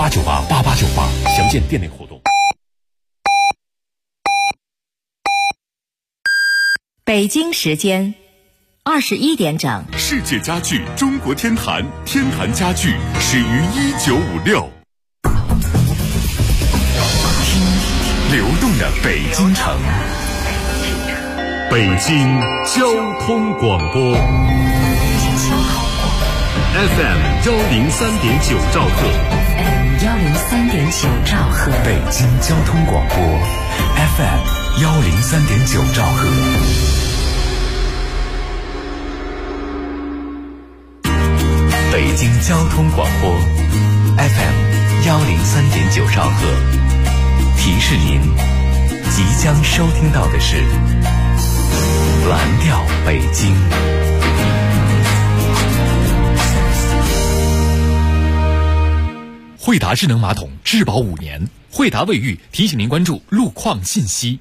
88988898，详见店内活动。 北京时间21点整， 世界家具中国天坛，天坛家具始于1956。听流动的北京城，北京交通广播 FM 103.9兆赫 103.9兆赫， 北京交通广播 FM 103.9兆赫。北京交通广播 FM 103.9兆赫，提示您即将收听到的是蓝调北京。 惠达智能马桶质保5年，惠达卫浴提醒您关注路况信息。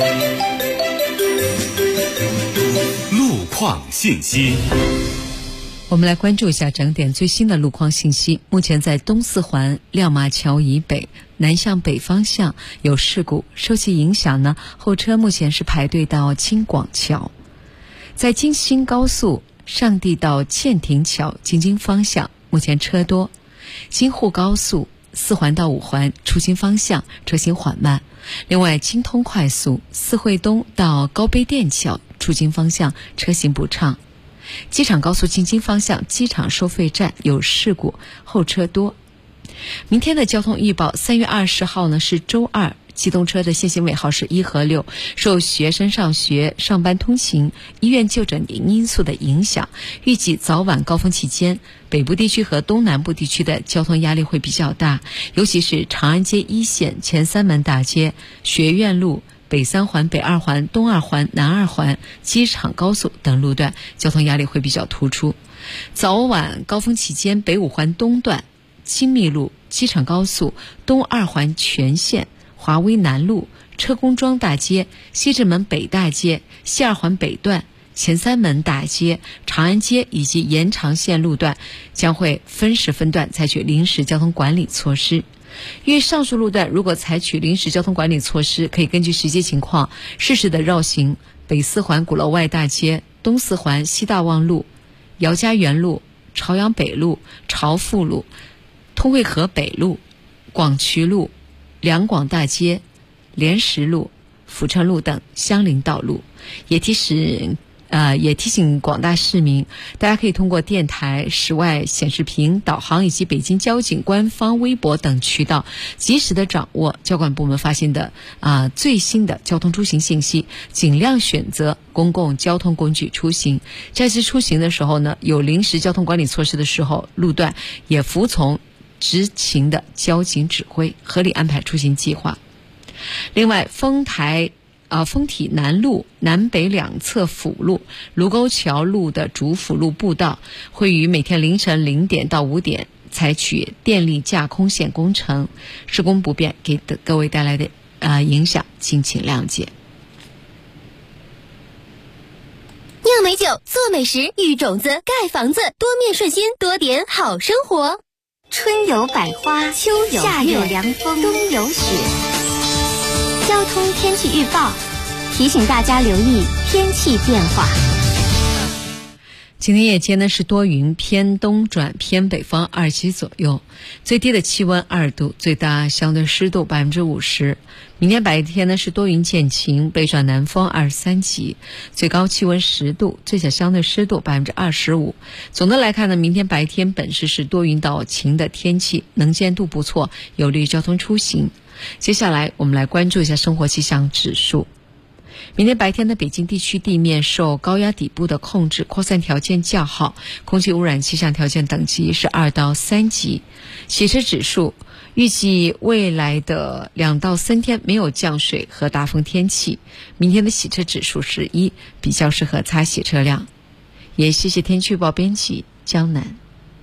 路况信息。 我们来关注一下整点最新的路况信息。目前在东四环亮马桥以北南向北方向有事故，受其影响呢，后车目前是排队到京广桥。在京新高速上地到建亭桥京津方向目前车多。京沪高速4环到5环出京方向车行缓慢。另外，京通快速四惠东到高碑店桥出京方向车行不畅。机场高速进京方向机场收费站有事故，后车多。明天的交通预报，3月20号呢是周二，机动车的限行尾号是1和6，受学生上学、上班通勤、医院就诊等因素的影响，预计早晚高峰期间，北部地区和东南部地区的交通压力会比较大，尤其是长安街一线前3门大街、学院路、北3环、北2环、东2环、南2环、机场高速等路段交通压力会比较突出。早晚高峰期间，北5环东段、金密路、机场高速、东2环全线、华威南路、车公庄大街、西直门北大街、西2环北段、前3门大街、长安街以及延长线路段将会分时分段采取临时交通管理措施。因为上述路段如果采取临时交通管理措施，可以根据实际情况适时的绕行北4环鼓楼外大街、东4环西大望路、姚家园路、朝阳北路、朝富路、通惠河北路、广渠路、两广大街、莲石路、阜成路等相邻道路。也提醒广大市民，大家可以通过电台、室外显示屏、导航以及北京交警官方微博等渠道，及时的掌握交管部门发现的最新的交通出行信息，尽量选择公共交通工具出行。在次出行的时候呢，有临时交通管理措施的时候，路段也服从执勤的交警指挥，合理安排出行计划。另外，丰体南路南北两侧辅路、卢沟桥路的主辅路步道会于每天凌晨0点到5点采取电力架空线工程，施工不便，给各位带来的影响敬请谅解。 酿美酒，做美食，育种子，盖房子，多面顺心，多点好生活。 春有百花，秋有夏有凉风，冬有雪。交通天气预报提醒大家留意天气变化。 今天夜间呢是多云，偏东转偏北风2级左右，最低的气温2度，最大相对湿度50%。明天白天呢是多云见晴，北转南风23级，最高气温10度，最小相对湿度25%。总的来看呢，明天白天本市是多云到晴的天气，能见度不错，有利于交通出行。接下来我们来关注一下生活气象指数。明天白天的北京地区地面受高压底部的控制，扩散条件较好，空气污染气象条件等级是2到3级。洗车指数预计未来的2到3天没有降水和大风天气，明天的洗车指数是1，比较适合擦洗车辆。也谢谢天气预报编辑江南。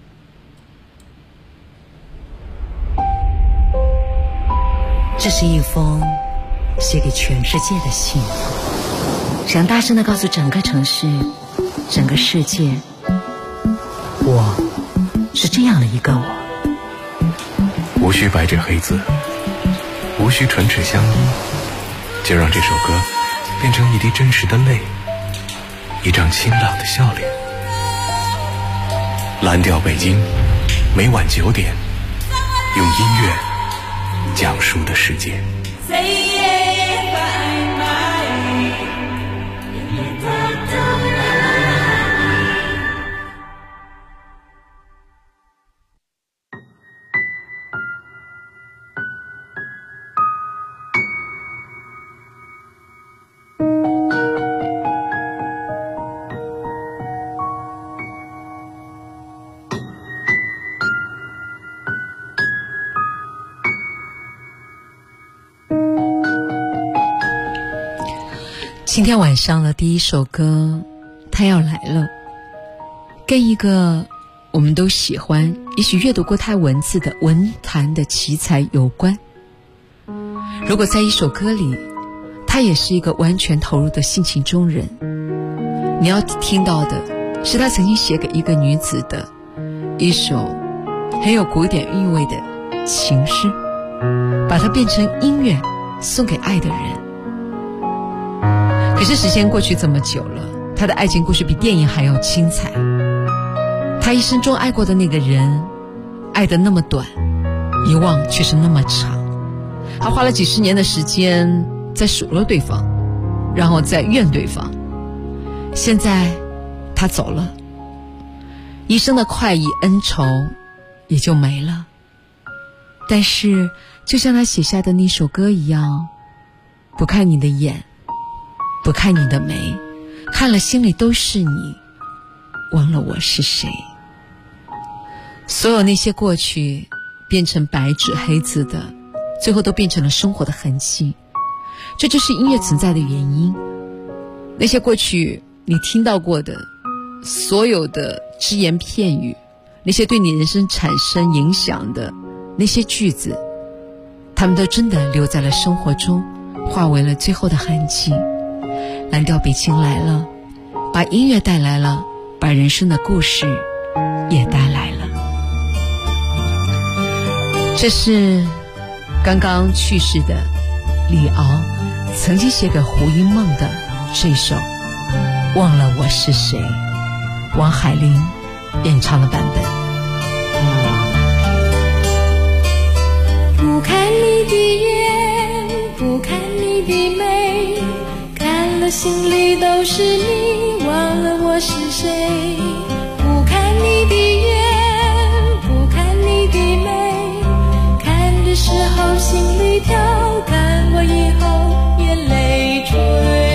这是一封写给全世界的信，想大声地告诉整个城市、整个世界，我是这样的一个我。 无需白纸黑字，无需唇齿相依，就让这首歌变成一滴真实的泪，一张清朗的笑脸。蓝调北京，每晚9点，用音乐讲述的世界。 今天晚上的第一首歌它要来了，跟一个我们都喜欢也许阅读过他文字的文坛的奇才有关。如果在一首歌里他也是一个完全投入的性情中人，你要听到的是他曾经写给一个女子的一首很有古典韵味的情诗，把它变成音乐送给爱的人。可是时间过去这么久了，他的爱情故事比电影还要精彩。他一生中爱过的那个人，爱得那么短，遗忘却是那么长。他花了几十年的时间在数落对方，然后再怨对方。现在他走了，一生的快意恩仇也就没了。但是就像他写下的那首歌一样，不看你的眼，不看你的眉，看了心里都是你，忘了我是谁。所有那些过去变成白纸黑字的，最后都变成了生活的痕迹。这就是音乐存在的原因。那些过去你听到过的所有的只言片语，那些对你人生产生影响的那些句子，他们都真的留在了生活中，化为了最后的痕迹。蓝调北京来了，把音乐带来了，把人生的故事也带来了。这是刚刚去世的李敖曾经写给胡因梦的这首《忘了我是谁》，王海玲演唱的版本。 不看你的眼，不看你的眉，看了心里都是你，忘了我是谁。不看你的眼，不看你的眉，看的时候心里跳，看我以后眼泪垂。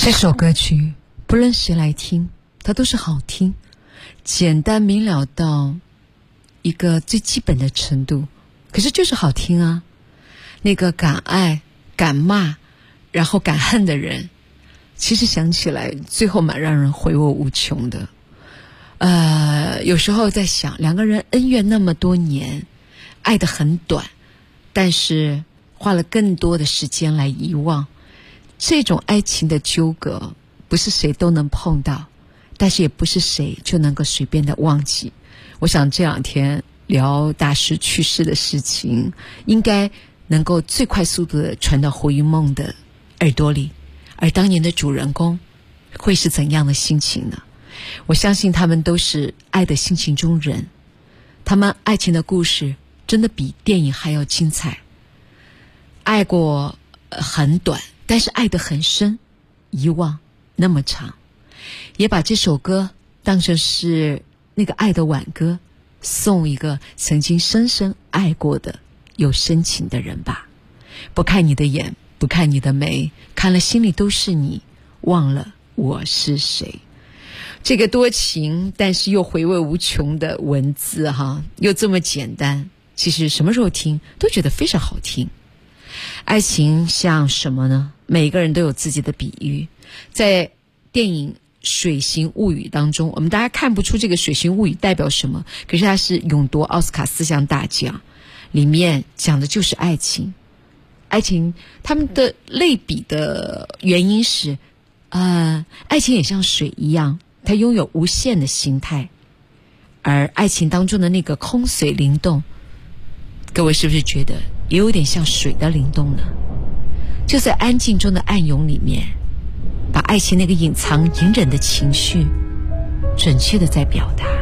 这首歌曲不论谁来听，它都是好听，简单明了到一个最基本的程度，可是就是好听啊。那个敢爱敢骂然后敢恨的人，其实想起来最后蛮让人回味无穷的。有时候在想，两个人恩怨那么多年，爱得很短，但是花了更多的时间来遗忘，这种爱情的纠葛不是谁都能碰到，但是也不是谁就能够随便的忘记。我想这两天聊大师去世的事情，应该能够最快速度的传到胡一梦的耳朵里，而当年的主人公会是怎样的心情呢？我相信他们都是爱的性情中人，他们爱情的故事真的比电影还要精彩。爱过很短，但是爱得很深，遗忘那么长。也把这首歌当成是那个爱的挽歌，送一个曾经深深爱过的有深情的人吧。不看你的眼，不看你的眉，看了心里都是你，忘了我是谁。这个多情但是又回味无穷的文字又这么简单，其实什么时候听都觉得非常好听。爱情像什么呢？每个人都有自己的比喻。在电影《水形物语》当中，我们大家看不出这个水形物语代表什么，可是它是勇夺奥斯卡4项大奖，里面讲的就是爱情。爱情他们的类比的原因是爱情也像水一样，它拥有无限的形态，而爱情当中的那个空髓灵动，各位是不是觉得也有点像水的灵动呢？就在安静中的暗涌里面，把爱情那个隐藏隐忍的情绪准确的在表达。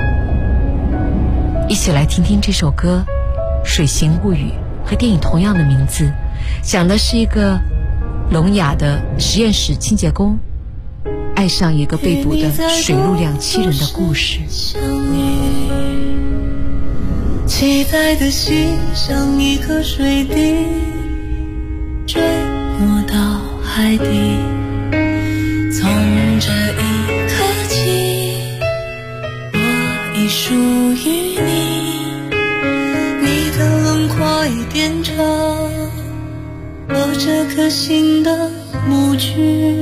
一起来听听这首歌《水形物语》，和电影同样的名字，讲的是一个聋哑的实验室清洁工爱上一个被捕的水陆两栖人的故事。 期待的心像一颗水滴，坠落到海底。从这一刻起，我已属于你，你的轮廓已变成我这颗心的模具。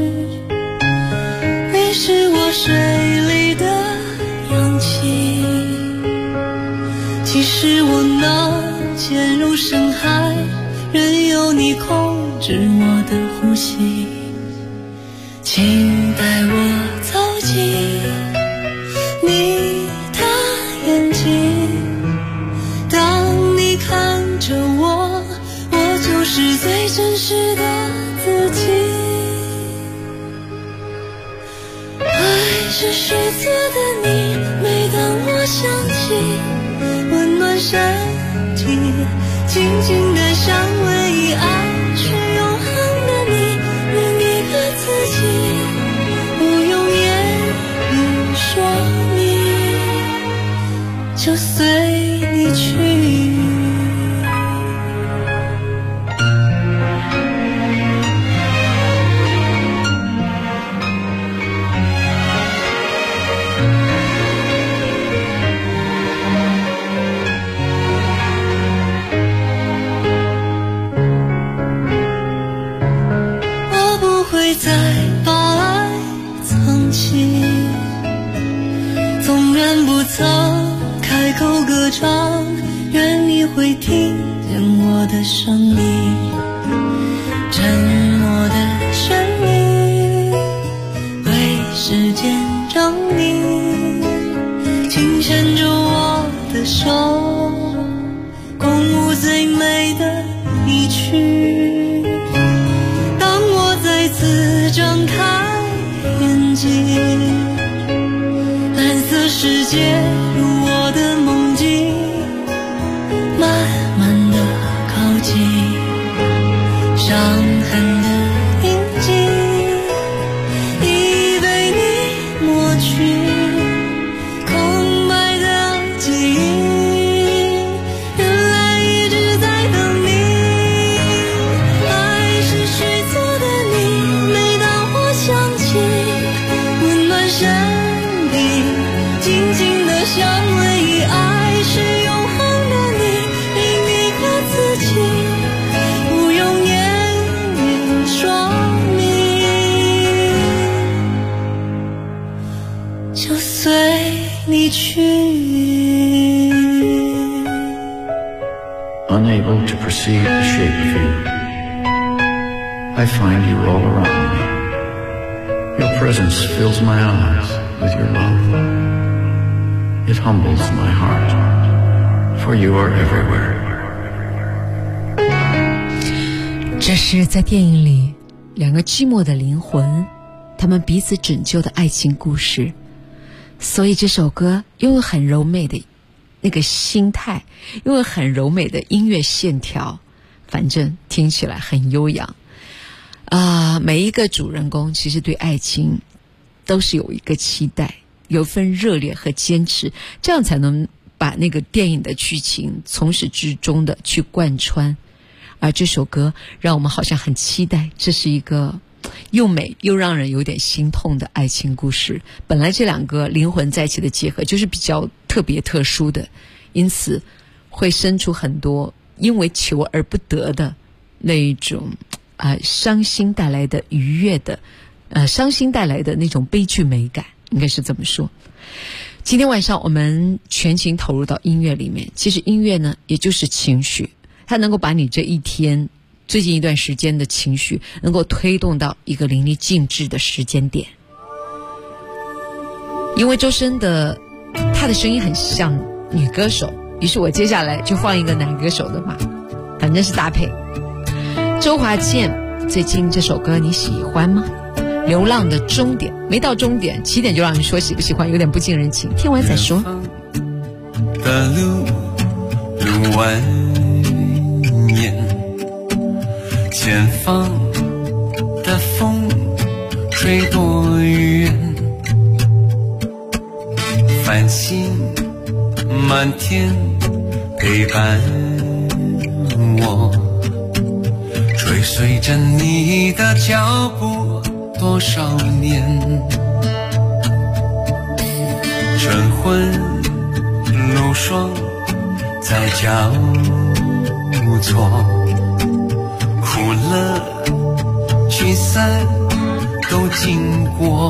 你是我水里的氧气，即使我能潜入深海，任由你控制我的呼吸。请带我走进你的眼睛，当你看着我，我就是最真实的自己。爱是数字的你，每当我想起，温暖身体，静静地想唯一爱是永恒的你，另一个自己，不用言语说明，就随你去。再把爱藏起，纵然不曾开口歌唱，愿你会听见我的声音。沉默的旋律为时间证明，请牵着我的手，共舞最美的一曲。再次张开眼睛，蓝色世界如我的梦境，慢慢地靠近。 unable to perceive the shape of you. I find you all around me. Your presence fills my eyes with your love. It humbles my heart, for you are everywhere. 这是在电影里两个寂寞的灵魂，他们彼此拯救的爱情故事。所以这首歌拥有很柔美的那个心态，拥有很柔美的音乐线条，反正听起来很悠扬每一个主人公其实对爱情都是有一个期待，有份热烈和坚持，这样才能把那个电影的剧情从始至终的去贯穿。而这首歌让我们好像很期待，这是一个又美又让人有点心痛的爱情故事。本来这两个灵魂在一起的结合就是比较特别特殊的，因此会生出很多因为求而不得的那一种伤心带来的愉悦的伤心带来的那种悲剧美感，应该是这么说。今天晚上我们全情投入到音乐里面，其实音乐呢也就是情绪，它能够把你这一天最近一段时间的情绪能够推动到一个淋漓尽致的时间点。因为周深的他的声音很像女歌手，于是我接下来就放一个男歌手的嘛，反正是搭配。周华健最近这首歌你喜欢吗？流浪的终点，没到终点，起点就让你说喜不喜欢，有点不近人情，听完再说。 的路蜿蜒，前方的风吹多远，繁星满天陪伴我，追随着你的脚步多少年，晨昏露霜在交错，苦乐聚散都经过，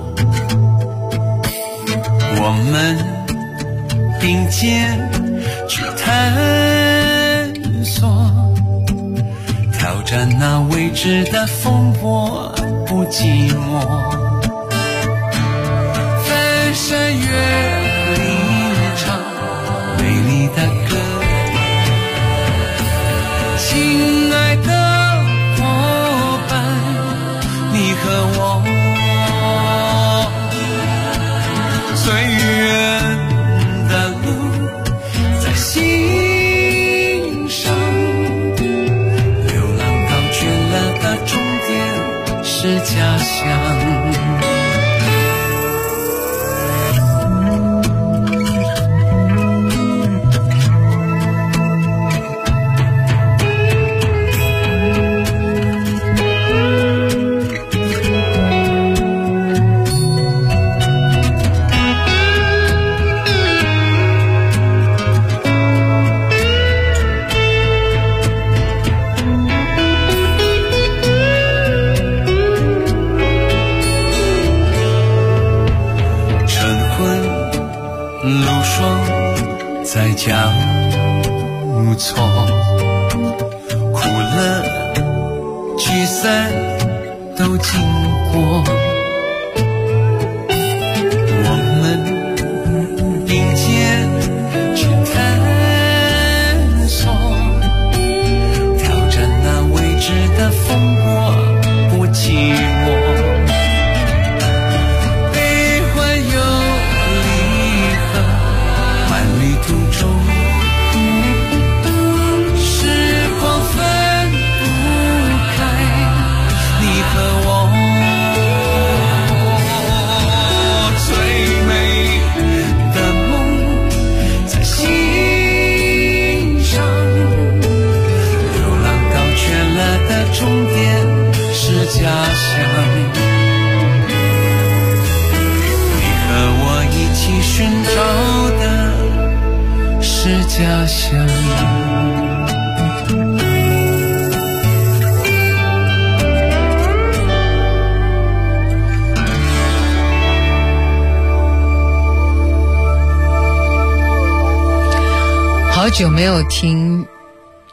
我们并肩去探索，挑战那未知的风波，不寂寞。翻山越岭唱美丽的歌，亲爱的伙伴，你和我最远的路在心上，流浪到倦了的终点是家乡。在交错，苦乐聚散都经过，我们并肩去探索，挑战那未知的风波，不寂寞。途中，时光分不开，你和我最美的梦在心上，流浪到倦了的终点是家乡，你和我一起寻找的是家乡。 好久没有听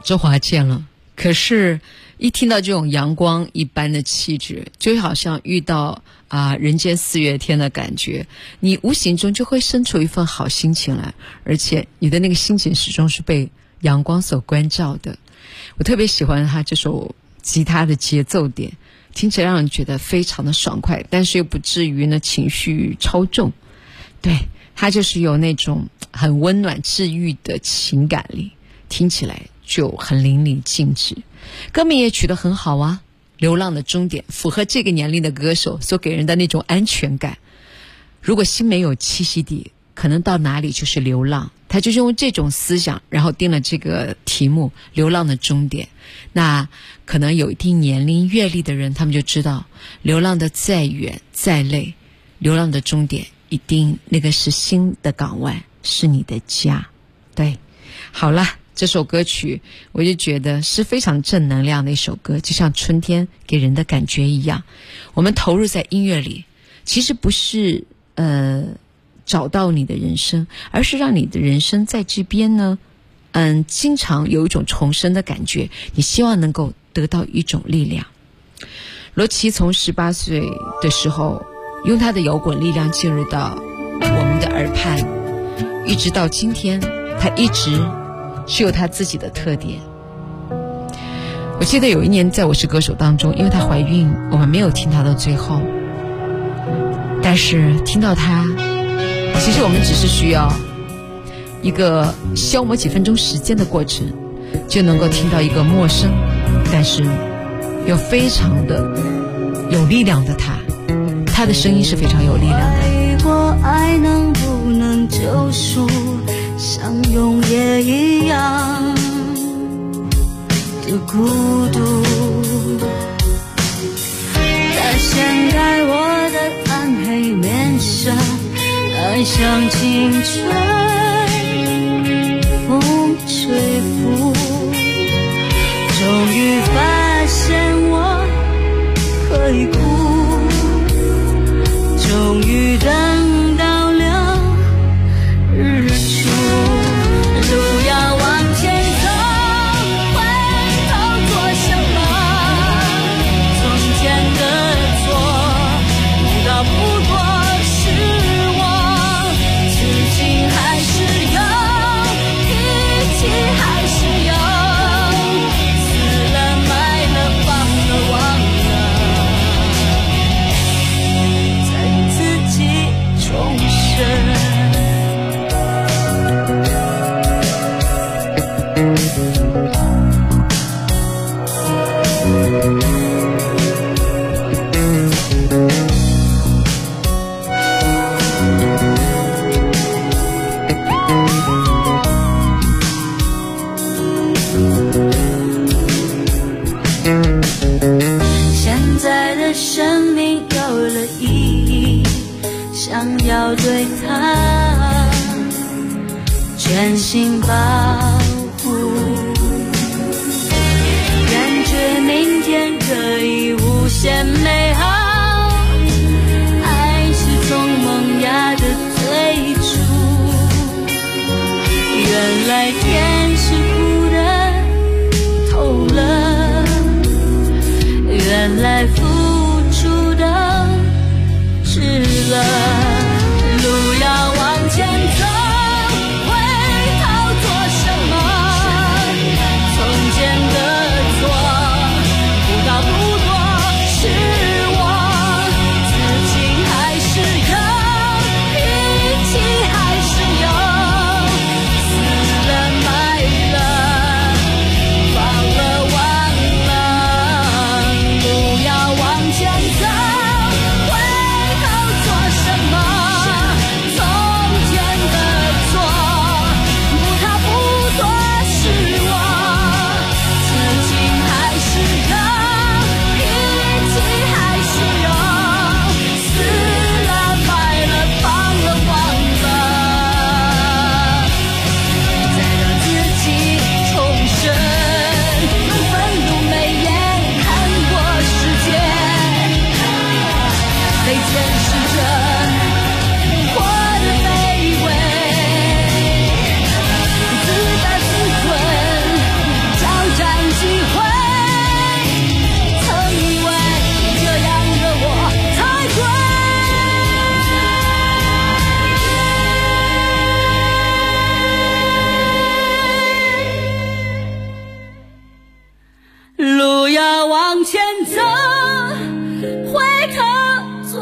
周华健了。可是一听到这种阳光一般的气质，就好像遇到人间四月天的感觉，你无形中就会生出一份好心情来，而且你的那个心情始终是被阳光所关照的。我特别喜欢他这首吉他的节奏点，听起来让人觉得非常的爽快，但是又不至于呢情绪超重。对，他就是有那种很温暖治愈的情感力，听起来就很淋漓尽致。歌名也取得很好啊，流浪的终点，符合这个年龄的歌手所给人的那种安全感。如果心没有栖息地，可能到哪里就是流浪。他就是用这种思想，然后定了这个题目流浪的终点。那可能有一定年龄阅历的人，他们就知道流浪的再远再累，流浪的终点一定那个是新的港湾，是你的家。对，好了，这首歌曲我就觉得是非常正能量的一首歌，就像春天给人的感觉一样。我们投入在音乐里，其实不是找到你的人生，而是让你的人生在这边呢经常有一种重生的感觉，你希望能够得到一种力量。罗琦从18岁的时候用他的摇滚力量进入到我们的耳畔，一直到今天他一直是有他自己的特点。我记得有一年在我是歌手当中，因为她怀孕，我们没有听她到最后，但是听到她，其实我们只是需要一个消磨几分钟时间的过程，就能够听到一个陌生但是又非常的有力量的她的声音是非常有力量的。 爱过爱能不能救赎，像永夜一样的孤独，它掀开我的暗黑面纱，爱像青春风吹拂，终于发现我可以哭，终于等到了日出，路要往前走，回头做什么？从前的错，不到不过是我，痴情还是有，脾气还是有，死了埋了放了忘了，再自己重生。现在的生命有了意义，想要对它全心保护，感觉明天可以无限美好，爱是从萌芽的最初，原来天是哭的透了，原来付出的值了，路要往前走，回头做什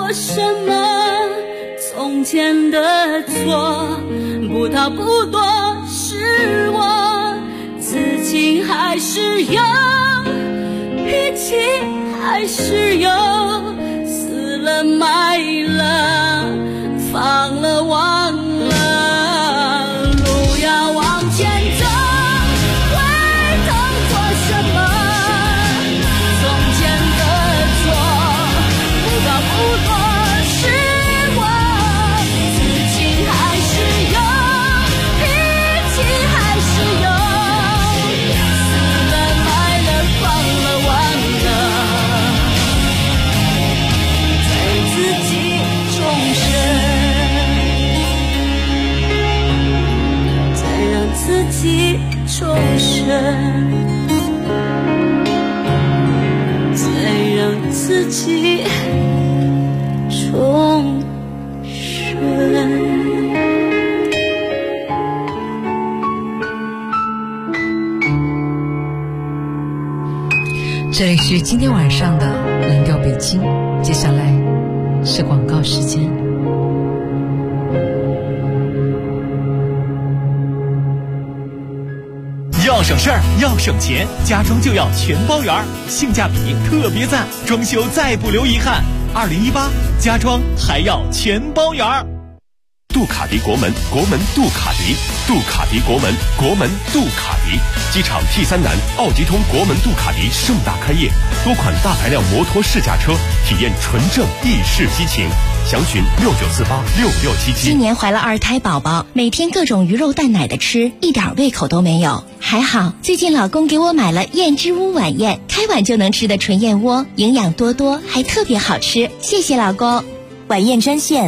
过什么从前的错，不逃不躲是我，自己还是有，脾气还是有，死了埋了，放了忘了，路要往前走，回头做什么？从前的错，不逃不躲是我，自己还是有，脾气还是有，死了埋了，放了忘了，在自己重生，再让自己重生，再让自己重生。 这里是今天晚上的蓝调北京，接下来是广告时间。 要省事儿，要省钱，家装就要全包圆，性价比特别赞，装修再不留遗憾。2018家装还要全包圆。 杜卡迪国门，国门杜卡迪，杜卡迪国门，国门杜卡迪。机场 T3南奥迪通国门杜卡迪盛大开业，多款大排量摩托试驾车，体验纯正意式激情。详询69486677。 今年怀了2胎宝宝，每天各种鱼肉蛋奶的吃，一点胃口都没有。还好最近老公给我买了燕之屋晚宴，开碗就能吃的纯燕窝，营养多多，还特别好吃，谢谢老公。晚宴专线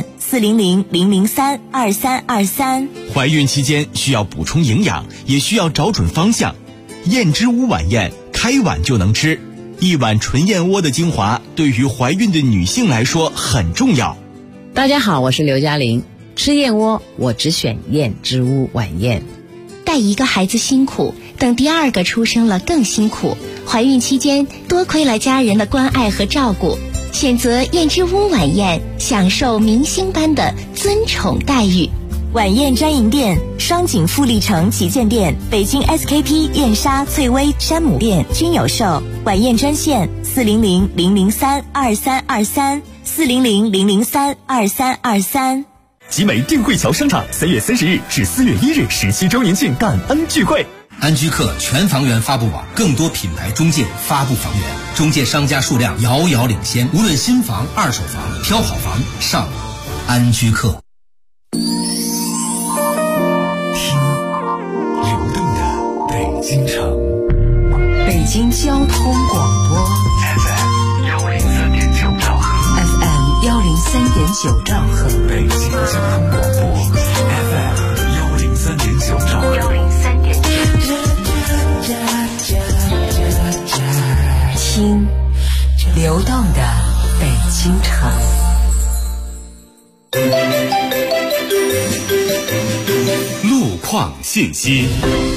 400-003-2323。 怀孕期间需要补充营养，也需要找准方向。燕之屋晚宴，开碗就能吃，一碗纯燕窝的精华，对于怀孕的女性来说很重要。 大家好，我是刘嘉玲。吃燕窝，我只选燕之屋晚宴。 带一个孩子辛苦，等第2个出生了更辛苦。怀孕期间多亏了家人的关爱和照顾，选择燕之屋晚宴，享受明星般的尊宠待遇。晚宴专营店：双井富力城旗舰店、北京 SKP 燕莎、翠微、山姆店均有售。晚宴专线400-003-2323，400-003-2323。 集美定慧桥商场3月30日至4月1日17周年庆感恩聚会。 安居客全房源发布网，更多品牌中介发布房源，中介商家数量遥遥领先。无论新房、二手房，挑好房上安居客。 听流动的北京城， 北京交通广播 FM103.9兆赫 ，FM103.9兆赫， 北京交通广播 FM103.9兆赫。 听流动的北京城。 路况信息，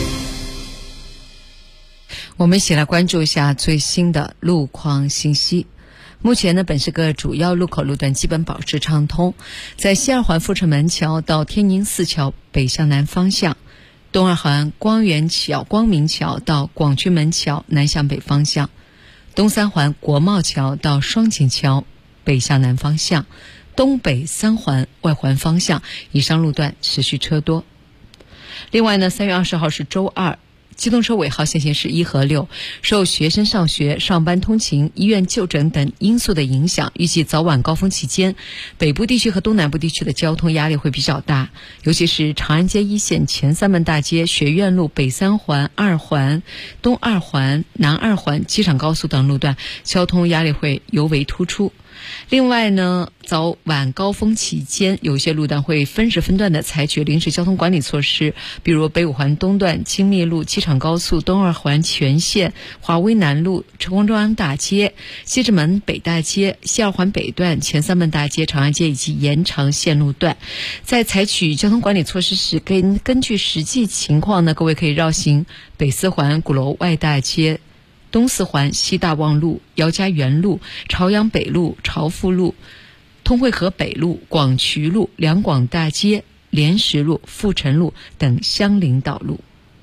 我们一起来关注一下最新的路况信息。目前呢，本市各主要路口路段基本保持畅通，在西二环阜成门桥到天宁寺桥北向南方向，东二环光明桥到广渠门桥南向北方向，东三环国贸桥到双井桥北向南方向，东北三环外环方向以上路段持续车多。另外呢，3月20号是周二，机动车尾号限行是1和6，受学生上学、上班通勤、医院就诊等因素的影响，预计早晚高峰期间，北部地区和东南部地区的交通压力会比较大，尤其是长安街一线前3门大街、学院路、北3环、2环、东2环、南2环、机场高速等路段，交通压力会尤为突出。另外呢，早晚高峰期间，有些路段会分时分段的采取临时交通管理措施，比如北5环东段青密路、机场高速、东2环全线、华威南路、成功中央大街、西直门北大街、西2环北段前3门大街、长安街以及延长线路段。在采取交通管理措施时，根据实际情况呢，各位可以绕行北4环鼓楼外大街、东4环西大望路、姚家园路、朝阳北路、朝富路、 通惠河北路、广渠路、两广大街、莲石路、富城路等相邻道路。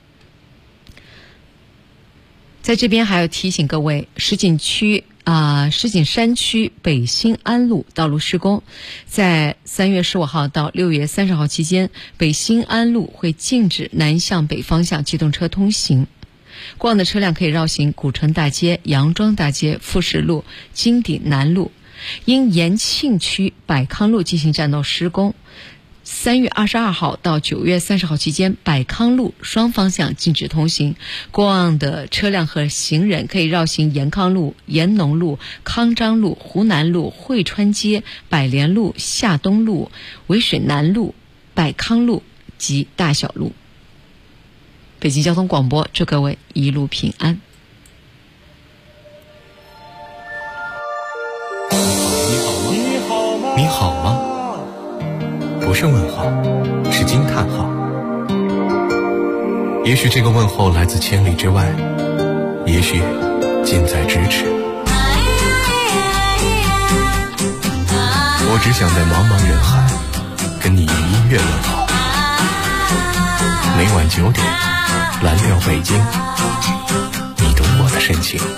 在这边还要提醒各位，石景山区北新安路道路施工，在3月15号到6月30号期间，北新安路会禁止南向北方向机动车通行。过往的车辆可以绕行古城大街、杨庄大街、富士路、金鼎南路。因延庆区百康路进行占道施工，3月22号到9月30号期间，百康路双方向禁止通行。过往的车辆和行人可以绕行延康路、延农路、康章路、湖南路、汇川街、百联路、夏东路、渭水南路、百康路及大小路。北京交通广播祝各位一路平安。 你好吗？不是问号，是惊叹号。也许这个问候来自千里之外，也许近在咫尺。我只想在茫茫人海跟你以音乐问好。每晚9点，蓝调北京，你懂我的深情。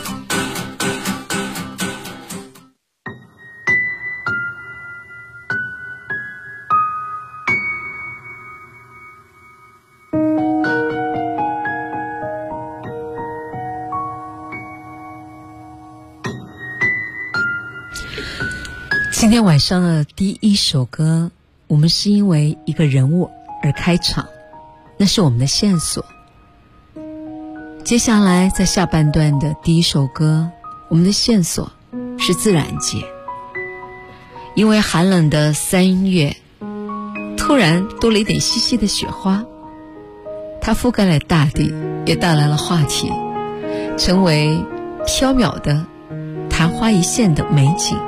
今天晚上的第一首歌，我们是因为一个人物而开场，那是我们的线索。接下来在下半段的第一首歌，我们的线索是自然界。因为寒冷的3月，突然多了一点细细的雪花，它覆盖了大地，也带来了话题，成为缥缈的昙花一现的美景。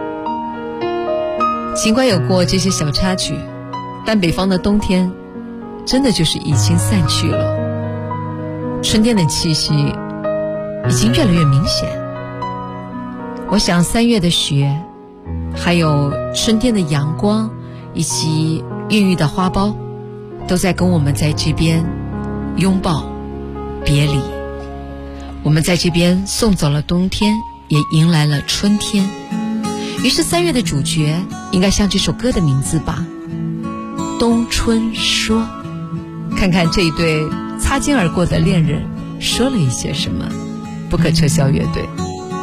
尽管有过这些小插曲，但北方的冬天真的就是已经散去了，春天的气息已经越来越明显。我想3月的雪，还有春天的阳光，以及孕育的花苞，都在跟我们在这边拥抱别离。我们在这边送走了冬天，也迎来了春天。于是3月的主角应该像这首歌的名字吧，冬春说。看看这一对擦肩而过的恋人说了一些什么。不可撤销乐队。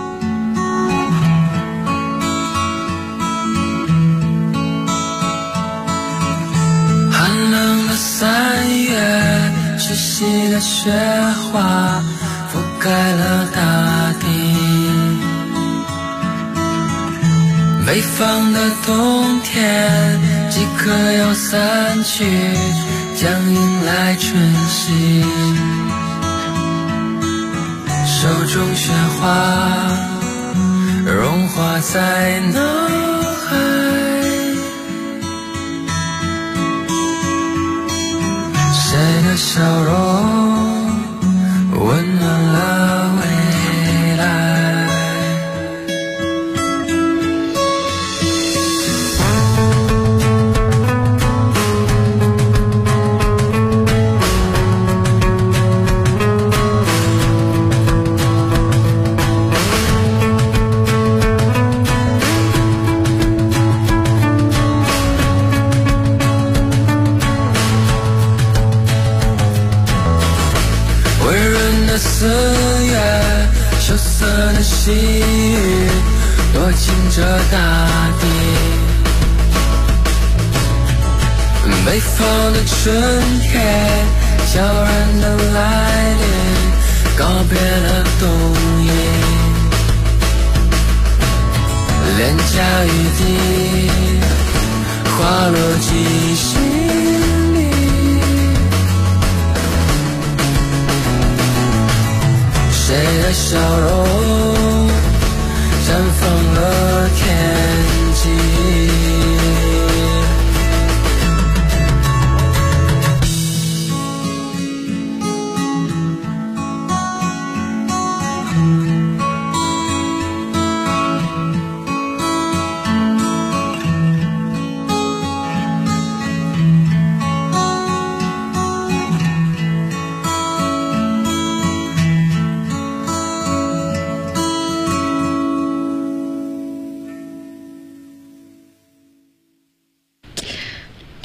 寒冷的3月，窒息的雪花覆盖了大地。北方的冬天即刻要散去，将迎来春熙。手中雪花融化在脑海，谁的笑容温暖了未来。4月，羞涩的细雨躲进这大地。北方的春天悄然的来临，告别了冬意。廉价雨滴滑落记心里，谁的笑容绽放了天际。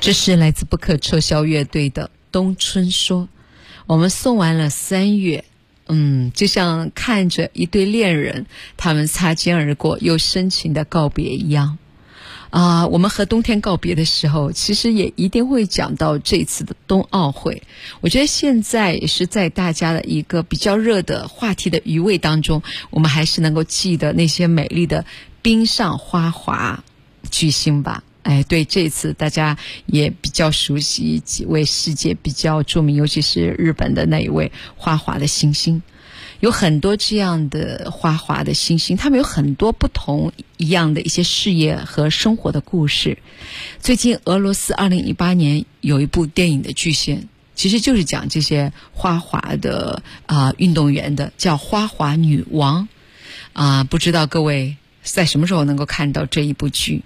这是来自不可撤销乐队的冬春说。我们送完了3月，就像看着一对恋人，他们擦肩而过又深情的告别一样。我们和冬天告别的时候，其实也一定会讲到这次的冬奥会。我觉得现在也是在大家的一个比较热的话题的余味当中，我们还是能够记得那些美丽的冰上花滑巨星吧。对，这次大家也比较熟悉几位世界比较著名，尤其是日本的那一位花滑的新星。有很多这样的花滑的新星，他们有很多不同一样的一些事业和生活的故事。最近俄罗斯2018年有一部电影的巨献，其实就是讲这些花滑的运动员的，叫《花滑女王》。不知道各位在什么时候能够看到这一部剧。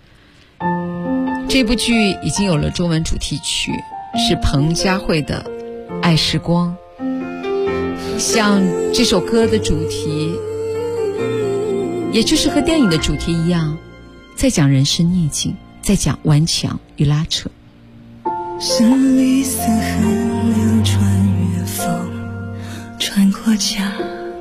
这部剧已经有了中文主题曲，是彭佳慧的《爱时光》。像这首歌的主题，也就是和电影的主题一样，在讲人生逆境，在讲顽强与拉扯。 生离死恨流转越风穿过家，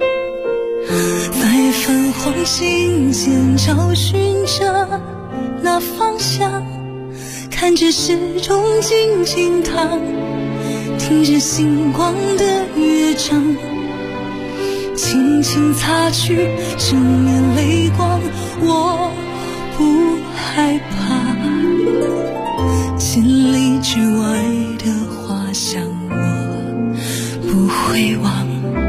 在泛黄心间找寻着那方向，看着时钟静静躺，听着星光的乐章，轻轻擦去正面泪光，我不害怕。千里之外的花香我不会忘，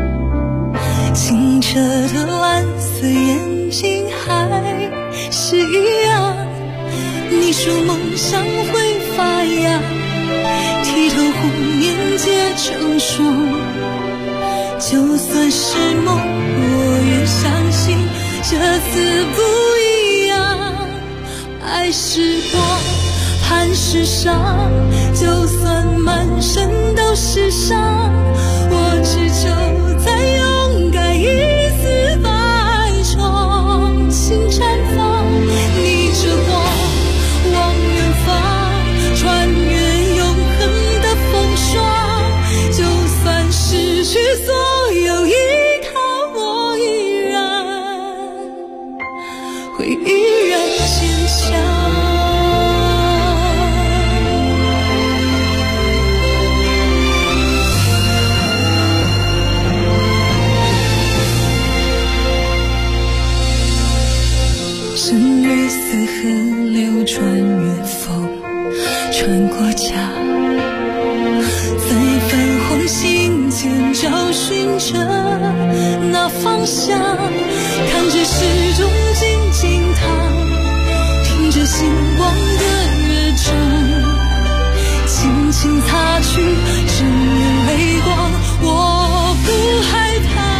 清澈的蓝色眼睛还是一样。你说梦想会发芽，剔透湖面结成霜，就算是梦我越相信这次不一样。爱是光，盼是伤，就算满身都是伤，我只求再勇敢一次百闯。心绽放，逆着光往远方，穿越永恒的风霜，就算失去所有依靠，我依然坚强。生离死河流转越风穿过家，在泛黄心间找寻着那方向，看着时钟静静躺，听着星光的乐章，轻轻擦去正面泪光，我不害怕。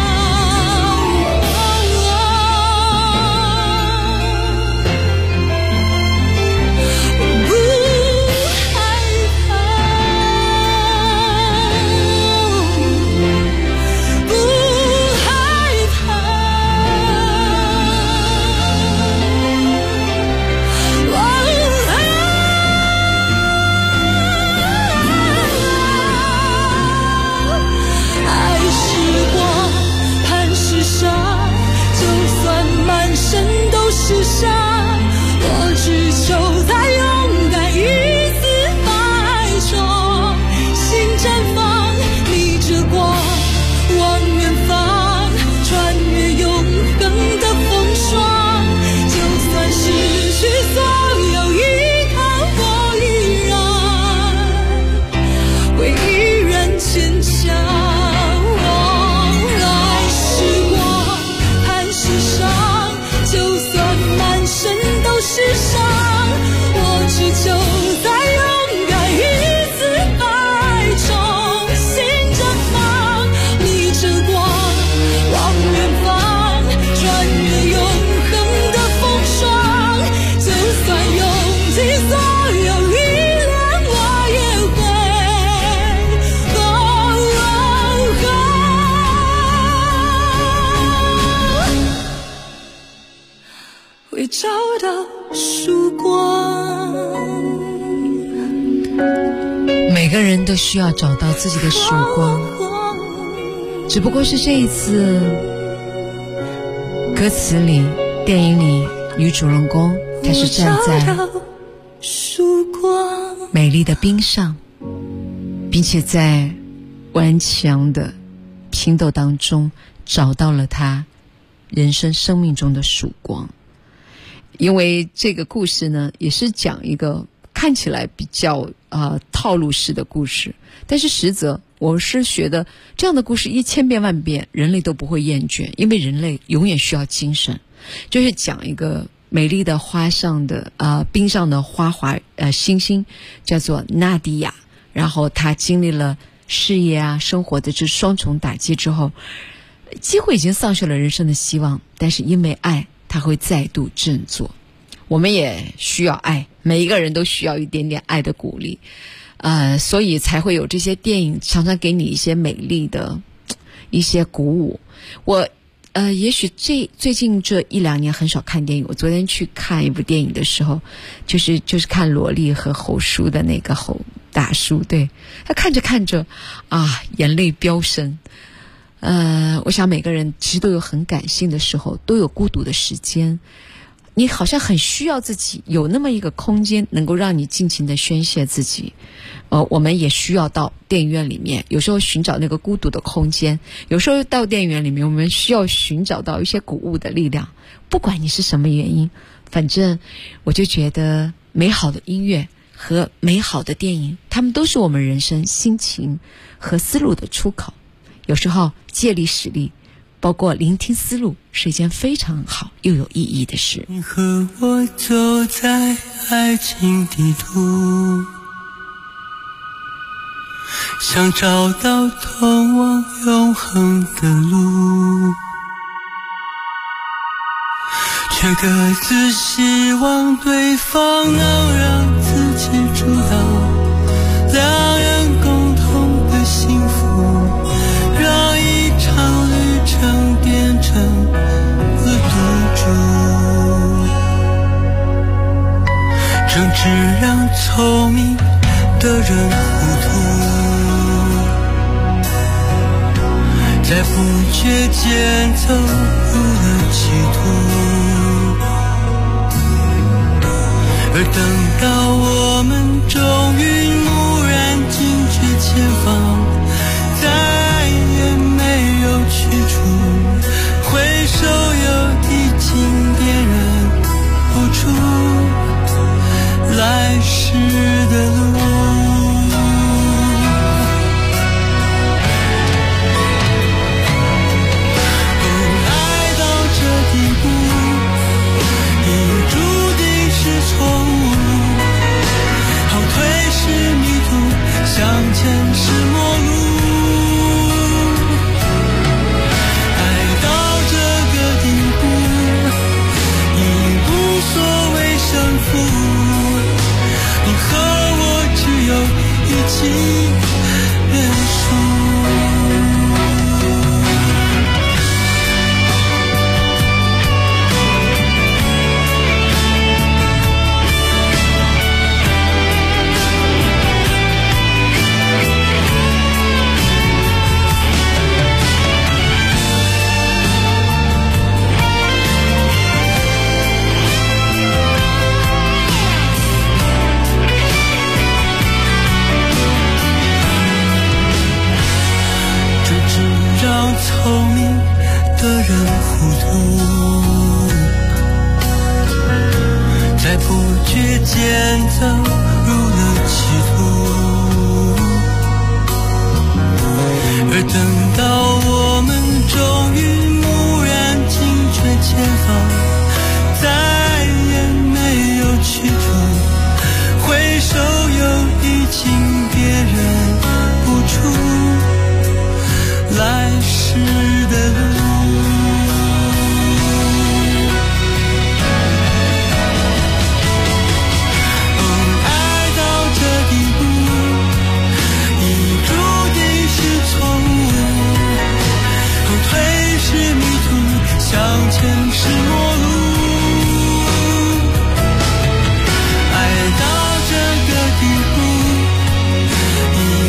是伤，我只求再勇敢一次百闯。心绽放，逆着光往远方，穿越永恒的风霜，就算失去所有依靠，我依然坚强。爱是光，盼是伤，就算满身都是伤，我只求再勇敢一次百闯。心绽放，逆着光往远方，穿越永恒的风霜，就算用尽所有力量，我也会找到曙光。 个人都需要找到自己的曙光，只不过是这一次歌词里电影里女主人公她是站在美丽的冰上，并且在顽强的拼斗当中找到了她人生生命中的曙光。因为这个故事呢也是讲一个看起来比较套路式的故事，但是实则我是觉得这样的故事1000遍万遍人类都不会厌倦，因为人类永远需要精神。就是讲一个美丽的花上的冰上的花滑星星，叫做纳迪亚，然后她经历了事业啊生活的这双重打击之后，几乎已经丧失了人生的希望，但是因为爱她会再度振作。我们也需要爱，每一个人都需要一点点爱的鼓励，所以才会有这些电影常常给你一些美丽的一些鼓舞。我也许最近这1-2年很少看电影，我昨天去看一部电影的时候，就是看萝莉和侯叔的那个侯大叔，对，他看着看着眼泪飙升。我想每个人其实都有很感性的时候，都有孤独的时间，你好像很需要自己有那么一个空间能够让你尽情的宣泄自己。我们也需要到电影院里面，有时候寻找那个孤独的空间，有时候到电影院里面我们需要寻找到一些鼓舞的力量。不管你是什么原因，反正我就觉得美好的音乐和美好的电影，它们都是我们人生心情和思路的出口。有时候借力使力，包括聆听思路，是一件非常好又有意义的事。 你和我走在爱情地图，想找到通往永恒的路，却各自希望对方能让自己主导，两人共同的幸福，让一场旅程变成了赌注，争执让聪明的人糊涂，在不觉间走入了歧途，而等到我们终于蓦然惊觉前方再也没有去处，回首又已经点燃不出来时的路。向前是陌路，爱到这个地步，已无所谓胜负，你和我只有一起认输。聪明的人糊涂，在不觉间走入了歧途，而等到我们终于蓦然惊觉前方再也没有去处，回首又已经别人不出来时的路。爱到这地步，已注定是错误，后退是迷途，向前是陌路。爱到这个地步，已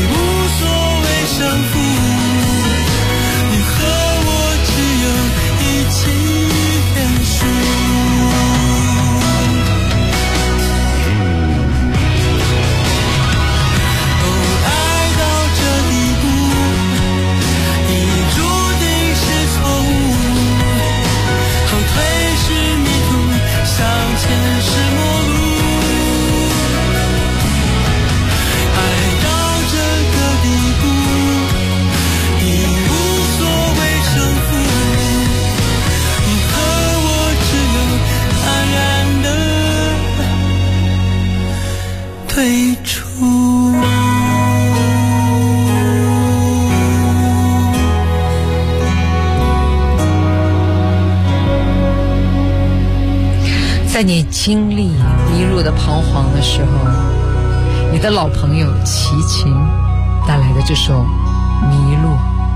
在你经历迷路的彷徨的时候，你的老朋友齐秦带来的这首迷路。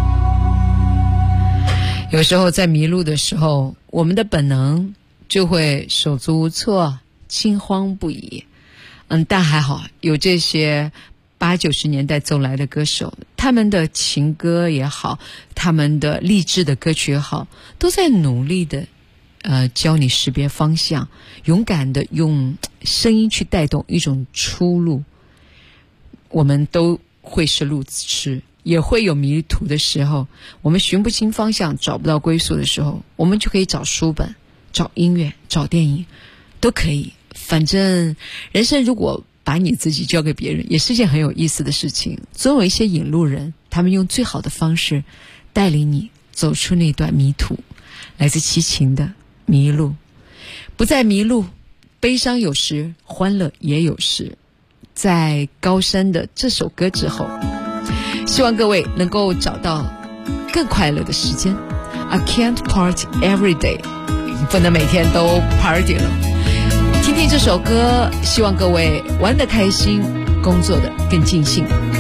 有时候在迷路的时候，我们的本能就会手足无措，惊慌不已。但还好有这些80、90年代走来的歌手，他们的情歌也好，他们的励志的歌曲也好，都在努力的教你识别方向，勇敢的用声音去带动一种出路。我们都会是路痴，也会有迷途的时候，我们寻不清方向，找不到归宿的时候，我们就可以找书本，找音乐，找电影，都可以。反正人生如果把你自己交给别人，也是件很有意思的事情。总有一些引路人，他们用最好的方式带领你走出那段迷途。来自齐秦的迷路。不再迷路，悲伤有时，欢乐也有时。在高山的这首歌之后，希望各位能够找到更快乐的时间。 I can't party every day， 不能每天都 party 了。听听这首歌，希望各位玩得开心，工作的更尽兴。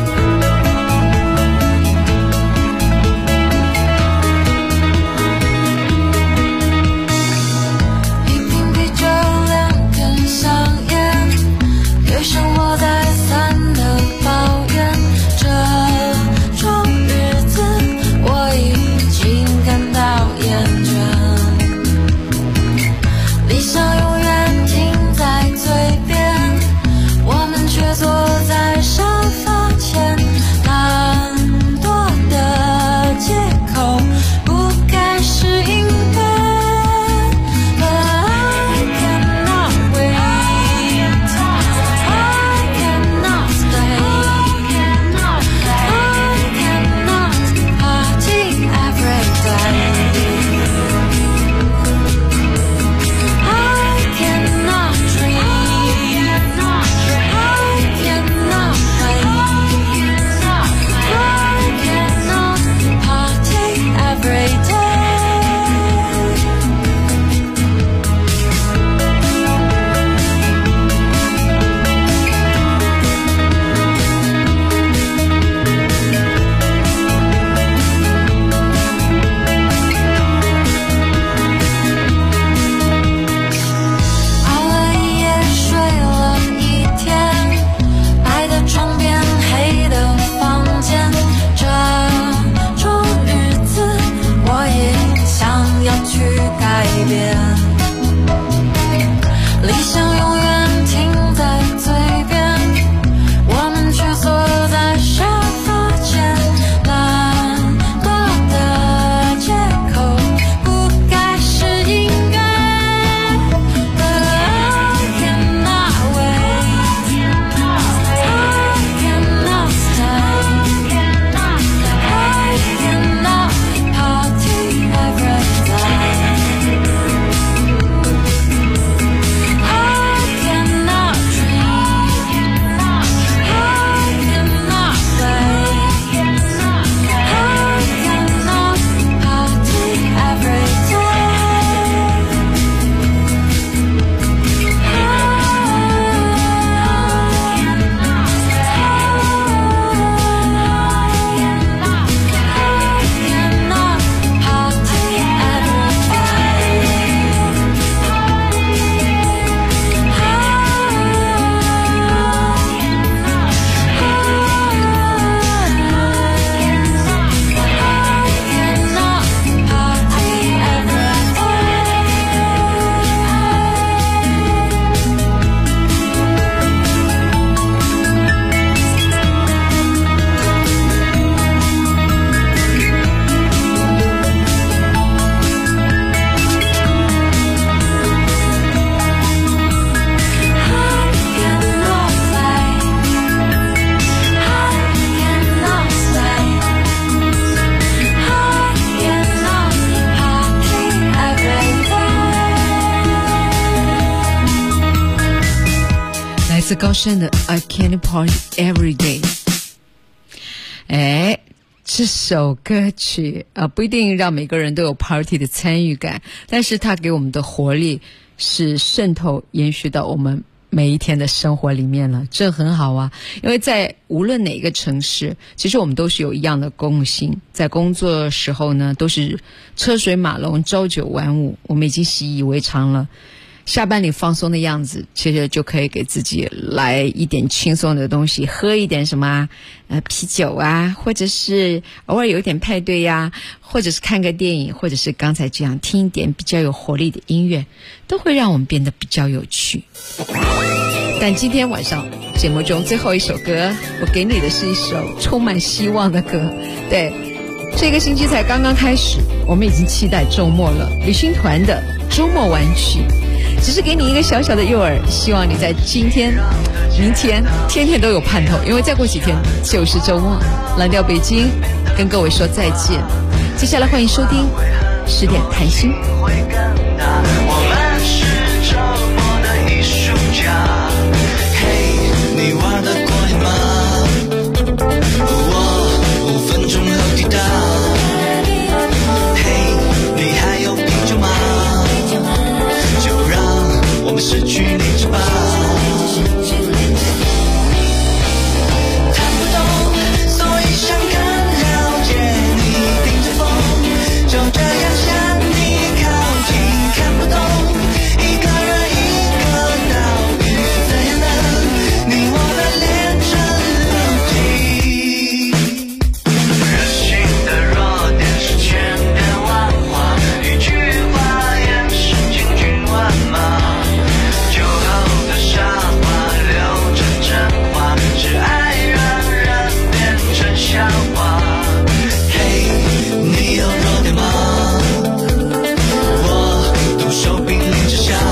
自高山的 I can't party every day。 这首歌曲不一定让每个人都有 party 的参与感，但是它给我们的活力是渗透延续到我们每一天的生活里面了，这很好啊。因为在无论哪个城市，其实我们都是有一样的共性，在工作时候呢都是车水马龙，朝九晚五，我们已经习以为常了。下班你放松的样子，其实就可以给自己来一点轻松的东西，喝一点什么啤酒啊，或者是偶尔有一点派对呀，或者是看个电影，或者是刚才这样听一点比较有活力的音乐，都会让我们变得比较有趣。但今天晚上节目中最后一首歌，我给你的是一首充满希望的歌。对，这个星期才刚刚开始，我们已经期待周末了。旅行团的周末玩曲，只是给你一个小小的诱饵，希望你在今天、明天天天都有盼头，因为再过几天就是周末。蓝调北京跟各位说再见，接下来欢迎收听10点谈心。 我们是周末的艺术家，嘿，你玩得过瘾吗？我5分钟后抵达，嘿，你还有啤酒吗？就让我们失去理智吧。看不懂，所以想更了解你，顶着风，就这样向你靠近。看不懂，一个人一个岛屿，怎样能你我的连成路径？人性的弱点是千变万化，一句话掩饰千军万马。酒后的傻话流成真话，是爱让人变成笑话。嘿，你有弱点吗？我独守兵临之下，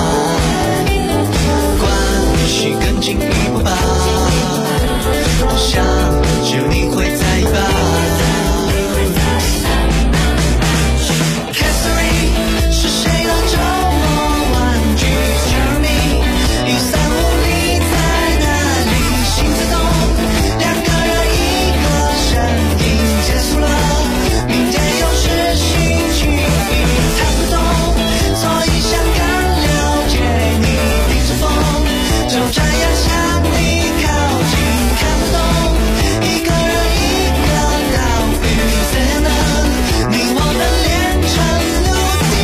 关系更进一步吧。我想只有你会在意吧。Catherine 是谁的周末玩具 Jeremy 135你在哪里？心自动，两个人一个声音结束了，明天又是星期一。看不懂，所以想更了解你，顶着风，就这样向你靠近。看不懂，一个人一个岛屿，怎样能你我的连成陆地？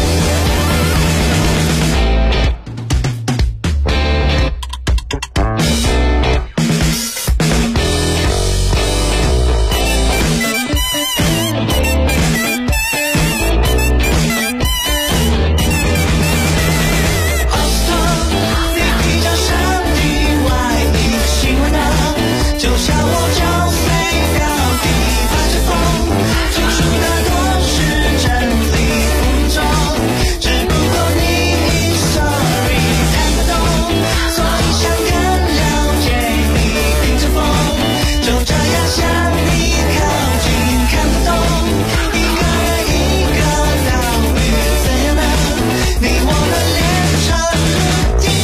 奥斯特，你披着上帝外衣，喜欢的就像我就飞到底，发着疯，做出的多是真理，风中只不过你 sorry。 看不懂，所以想更了解你，顶着风，就这样向你靠近。看不懂，一个人一个岛屿，怎样能你我的连成陆地？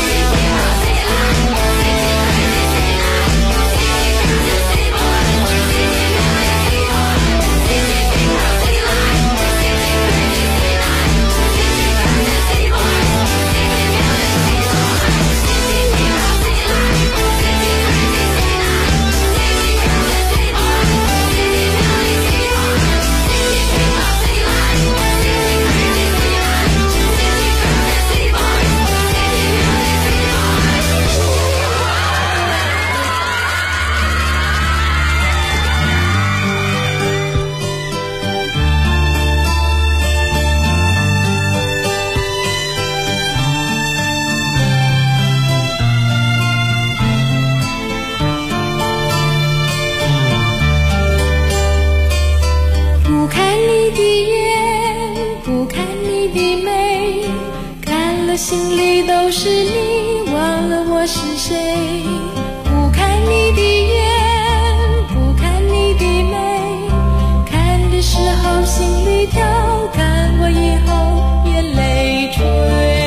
不看你的眼，不看你的眉，看了心里都是你，忘了我是谁。不看你的眼，不看你的眉，看的时候心里跳，看我以后眼泪垂。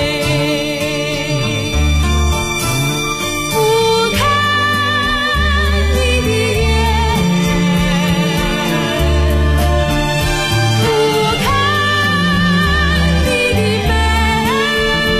不看你的眼，不看你的眉，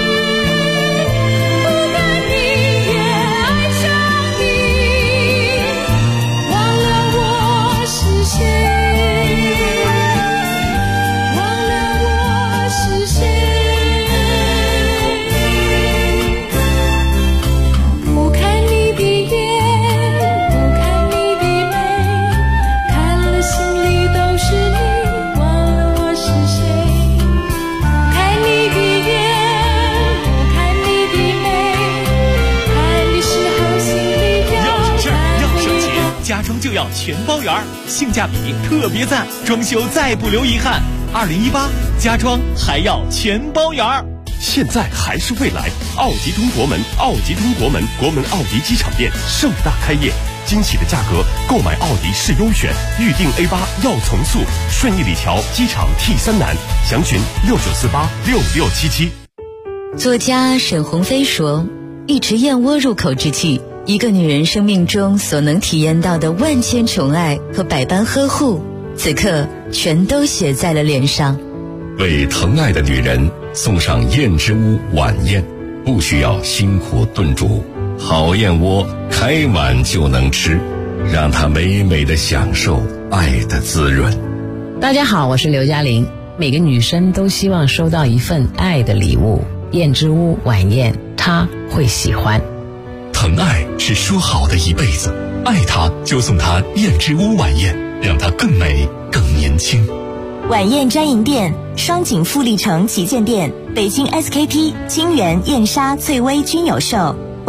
就要全包圆，性价比特别赞，装修再不留遗憾。2018家装还要全包圆。 现在还是未来，奥迪通国门奥迪机场店盛大开业，惊喜的价格，购买奥迪是优选，预定 A8要从速，顺义里桥机场 T3南，详询69486677。 作家沈鸿飞说，一池燕窝入口之际，一个女人生命中所能体验到的万千宠爱和百般呵护，此刻全都写在了脸上。 为疼爱的女人送上燕之屋晚宴，不需要辛苦炖煮，好燕窝开碗就能吃，让她美美的享受爱的滋润。 大家好，我是刘嘉玲。每个女生都希望收到一份爱的礼物，燕之屋晚宴她会喜欢。 疼爱是说好的一辈子，爱她就送她燕之屋晚宴，让她更美更年轻。 晚宴专营店：双井富力城旗舰店、北京 SKP、金源、燕莎、翠微均有售。